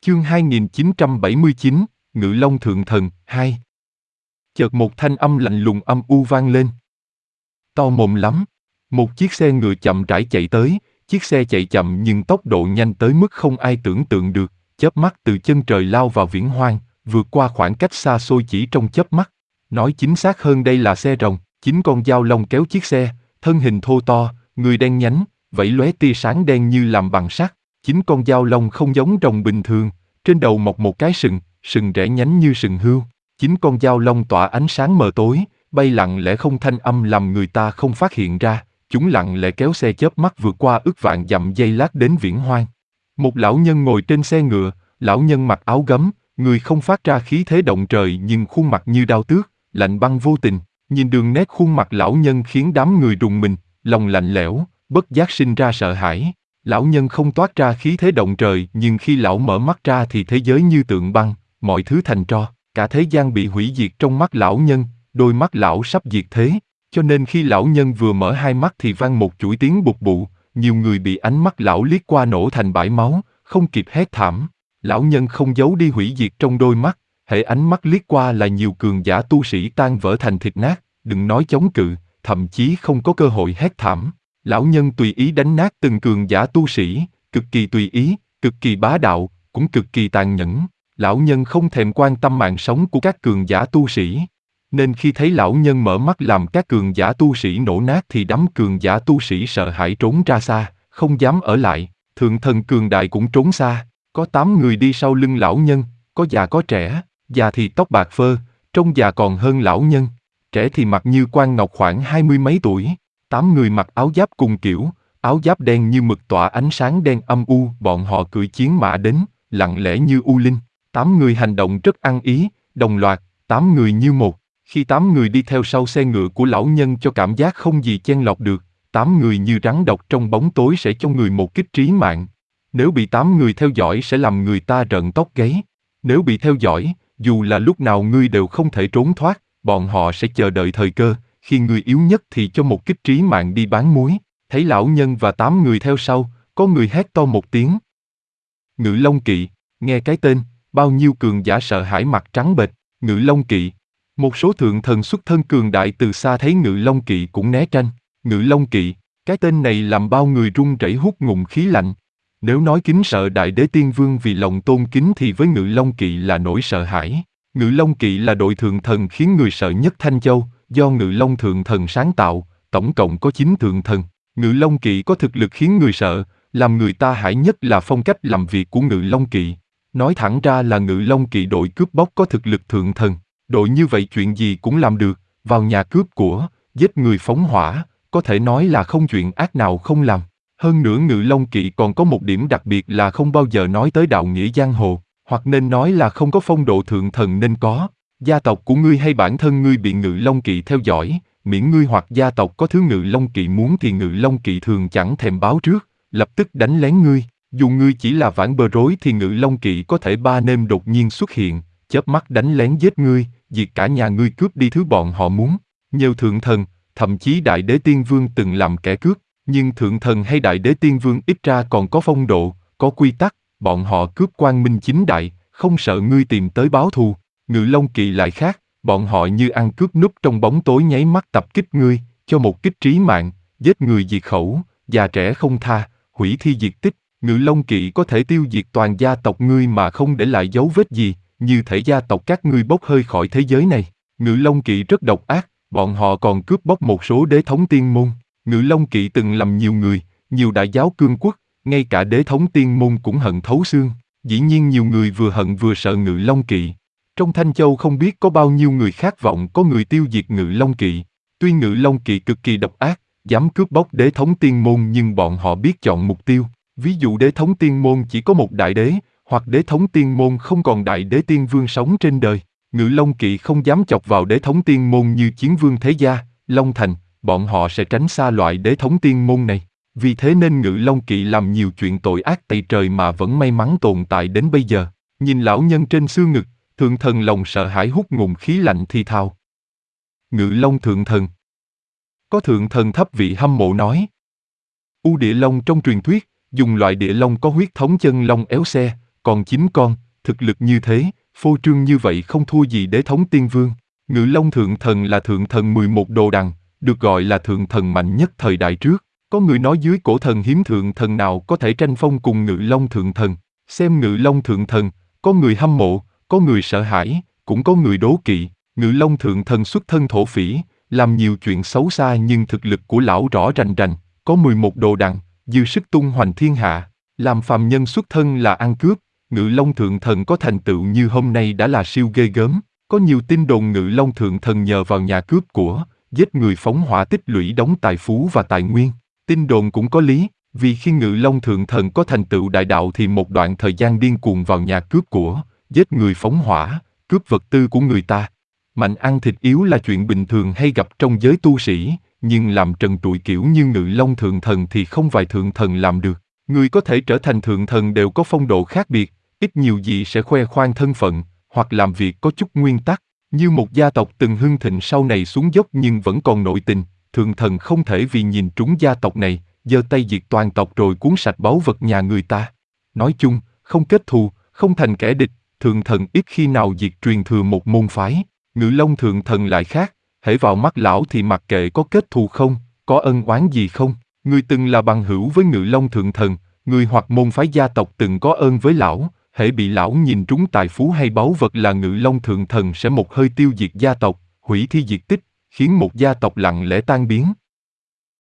Chương 2979, Ngự Long Thượng Thần, 2. Chợt một thanh âm lạnh lùng âm u vang lên. To mồm lắm. Một chiếc xe ngựa chậm rãi chạy tới, chiếc xe chạy chậm nhưng tốc độ nhanh tới mức không ai tưởng tượng được, chớp mắt từ chân trời lao vào viễn hoang, vượt qua khoảng cách xa xôi chỉ trong chớp mắt. Nói chính xác hơn đây là xe rồng, 9 con dao long kéo chiếc xe, thân hình thô to, người đen nhánh, vẫy lóe tia sáng đen như làm bằng sắt. 9 con dao long không giống rồng bình thường, trên đầu mọc một cái sừng, sừng rẽ nhánh như sừng hươu. 9 con dao long tỏa ánh sáng mờ tối, bay lặng lẽ không thanh âm làm người ta không phát hiện ra. Chúng lặng lẽ kéo xe chớp mắt vượt qua ức vạn dặm giây lát đến viễn hoang. Một lão nhân ngồi trên xe ngựa, lão nhân mặc áo gấm, người không phát ra khí thế động trời nhưng khuôn mặt như đao tước, lạnh băng vô tình. Nhìn đường nét khuôn mặt lão nhân khiến đám người rùng mình, lòng lạnh lẽo, bất giác sinh ra sợ hãi. Lão nhân không toát ra khí thế động trời nhưng khi lão mở mắt ra thì thế giới như tượng băng, mọi thứ thành tro, cả thế gian bị hủy diệt trong mắt lão nhân, đôi mắt lão sắp diệt thế. Cho nên khi lão nhân vừa mở hai mắt thì vang một chuỗi tiếng bụt bụ, nhiều người bị ánh mắt lão liếc qua nổ thành bãi máu, không kịp hét thảm. Lão nhân không giấu đi hủy diệt trong đôi mắt, hễ ánh mắt liếc qua là nhiều cường giả tu sĩ tan vỡ thành thịt nát, đừng nói chống cự, thậm chí không có cơ hội hét thảm. Lão nhân tùy ý đánh nát từng cường giả tu sĩ, cực kỳ tùy ý, cực kỳ bá đạo, cũng cực kỳ tàn nhẫn. Lão nhân không thèm quan tâm mạng sống của các cường giả tu sĩ. Nên khi thấy lão nhân mở mắt làm các cường giả tu sĩ nổ nát thì đám cường giả tu sĩ sợ hãi trốn ra xa, không dám ở lại. Thượng thần cường đại cũng trốn xa. Có 8 người đi sau lưng lão nhân, có già có trẻ, già thì tóc bạc phơ, trông già còn hơn lão nhân. Trẻ thì mặt như quan ngọc khoảng 20 mấy tuổi. 8 người mặc áo giáp cùng kiểu, áo giáp đen như mực tỏa ánh sáng đen âm u. Bọn họ cưỡi chiến mã đến, lặng lẽ như u linh. 8 người hành động rất ăn ý, đồng loạt, 8 người như một. Khi 8 người đi theo sau xe ngựa của lão nhân cho cảm giác không gì chen lọt được, 8 người như rắn độc trong bóng tối sẽ cho người một kích trí mạng. Nếu bị 8 người theo dõi sẽ làm người ta rợn tóc gáy. Nếu bị theo dõi, dù là lúc nào ngươi đều không thể trốn thoát, bọn họ sẽ chờ đợi thời cơ, khi người yếu nhất thì cho một kích trí mạng đi bán muối. Thấy lão nhân và 8 người theo sau, có người hét to một tiếng. Ngự Long Kỵ, nghe cái tên, bao nhiêu cường giả sợ hãi mặt trắng bệch. Ngự Long Kỵ. Một số thượng thần xuất thân cường đại từ xa thấy Ngự Long Kỵ cũng né tránh. Ngự Long Kỵ, cái tên này làm bao người run rẩy hút ngụm khí lạnh. Nếu nói kính sợ Đại Đế Tiên Vương vì lòng tôn kính thì với Ngự Long Kỵ là nỗi sợ hãi. Ngự Long Kỵ là đội thượng thần khiến người sợ nhất Thanh Châu, do Ngự Long Thượng Thần sáng tạo, tổng cộng có 9 thượng thần. Ngự Long Kỵ có thực lực khiến người sợ, làm người ta hãi nhất là phong cách làm việc của Ngự Long Kỵ. Nói thẳng ra là Ngự Long Kỵ đội cướp bóc có thực lực thượng thần. Đội như vậy chuyện gì cũng làm được, vào nhà cướp của, giết người phóng hỏa, có thể nói là không chuyện ác nào không làm. Hơn nữa Ngự Long Kỵ còn có một điểm đặc biệt là không bao giờ nói tới đạo nghĩa giang hồ, hoặc nên nói là không có phong độ thượng thần nên có. Gia tộc của ngươi hay bản thân ngươi bị Ngự Long Kỵ theo dõi, miễn ngươi hoặc gia tộc có thứ Ngự Long Kỵ muốn thì Ngự Long Kỵ thường chẳng thèm báo trước, lập tức đánh lén ngươi. Dù ngươi chỉ là vãn bờ rối thì Ngự Long Kỵ có thể ba đêm đột nhiên xuất hiện, chớp mắt đánh lén giết ngươi, diệt cả nhà ngươi cướp đi thứ bọn họ muốn. Nhiều thượng thần, thậm chí Đại Đế Tiên Vương từng làm kẻ cướp, nhưng thượng thần hay Đại Đế Tiên Vương ít ra còn có phong độ, có quy tắc, bọn họ cướp quang minh chính đại, không sợ ngươi tìm tới báo thù. Ngự Long Kỵ lại khác, bọn họ như ăn cướp núp trong bóng tối nháy mắt tập kích ngươi, cho một kích trí mạng, giết người diệt khẩu, già trẻ không tha, hủy thi diệt tích. Ngự Long Kỵ có thể tiêu diệt toàn gia tộc ngươi mà không để lại dấu vết gì, như thể gia tộc các ngươi bốc hơi khỏi thế giới này. Ngự Long Kỵ rất độc ác, bọn họ còn cướp bóc một số đế thống tiên môn. Ngự Long Kỵ từng làm nhiều người, nhiều đại giáo cương quốc, ngay cả đế thống tiên môn cũng hận thấu xương. Dĩ nhiên nhiều người vừa hận vừa sợ Ngự Long Kỵ. Trong Thanh Châu không biết có bao nhiêu người khát vọng có người tiêu diệt Ngự Long Kỵ. Tuy Ngự Long Kỵ cực kỳ độc ác, dám cướp bóc đế thống tiên môn nhưng bọn họ biết chọn mục tiêu. Ví dụ đế thống tiên môn chỉ có một đại đế, hoặc đế thống tiên môn không còn Đại Đế Tiên Vương sống trên đời. Ngự Long Kỵ không dám chọc vào đế thống tiên môn như Chiến Vương Thế Gia, Long Thành, bọn họ sẽ tránh xa loại đế thống tiên môn này. Vì thế nên Ngự Long Kỵ làm nhiều chuyện tội ác tày trời mà vẫn may mắn tồn tại đến bây giờ. Nhìn lão nhân trên xương ngực, thượng thần lòng sợ hãi hút ngụm khí lạnh thì thào. Ngự Long Thượng Thần. Có thượng thần thấp vị hâm mộ nói. U Địa Long trong truyền thuyết, dùng loại địa long có huyết thống chân long éo xe, còn 9 con, thực lực như thế, phô trương như vậy không thua gì Đế thống tiên vương. Ngự Long Thượng Thần là thượng thần 11 đồ đằng, được gọi là thượng thần mạnh nhất thời đại trước. Có người nói dưới cổ thần hiếm thượng thần nào có thể tranh phong cùng Ngự Long Thượng Thần. Xem Ngự Long Thượng Thần, có người hâm mộ, có người sợ hãi, cũng có người đố kỵ. Ngự Long Thượng Thần xuất thân thổ phỉ, làm nhiều chuyện xấu xa nhưng thực lực của lão rõ rành rành, có 11 đồ đằng, dư sức tung hoành thiên hạ. Làm phàm nhân xuất thân là ăn cướp, Ngự Long Thượng Thần có thành tựu như hôm nay đã là siêu ghê gớm. Có nhiều tin đồn Ngự Long Thượng Thần nhờ vào nhà cướp của, giết người phóng hỏa tích lũy đống tài phú và tài nguyên. Tin đồn cũng có lý, vì khi Ngự Long Thượng Thần có thành tựu đại đạo thì một đoạn thời gian điên cuồng vào nhà cướp của, giết người phóng hỏa, cướp vật tư của người ta. Mạnh ăn thịt yếu là chuyện bình thường hay gặp trong giới tu sĩ, nhưng làm trần trụi kiểu như Ngự Long Thượng Thần thì không vài thượng thần làm được. Người có thể trở thành thượng thần đều có phong độ khác biệt, ít nhiều gì sẽ khoe khoang thân phận, hoặc làm việc có chút nguyên tắc. Như một gia tộc từng hưng thịnh sau này xuống dốc nhưng vẫn còn nội tình, thượng thần không thể vì nhìn trúng gia tộc này, giơ tay diệt toàn tộc rồi cuốn sạch báu vật nhà người ta. Nói chung, không kết thù, không thành kẻ địch, thượng thần ít khi nào diệt truyền thừa một môn phái. Ngự Long Thượng Thần lại khác, hễ vào mắt lão thì mặc kệ có kết thù không, có ân oán gì không. Người từng là bằng hữu với Ngự Long Thượng Thần, người hoặc môn phái gia tộc từng có ơn với lão, hễ bị lão nhìn trúng tài phú hay báu vật là Ngự Long Thượng Thần sẽ một hơi tiêu diệt gia tộc, hủy thi diệt tích, khiến một gia tộc lặng lẽ tan biến.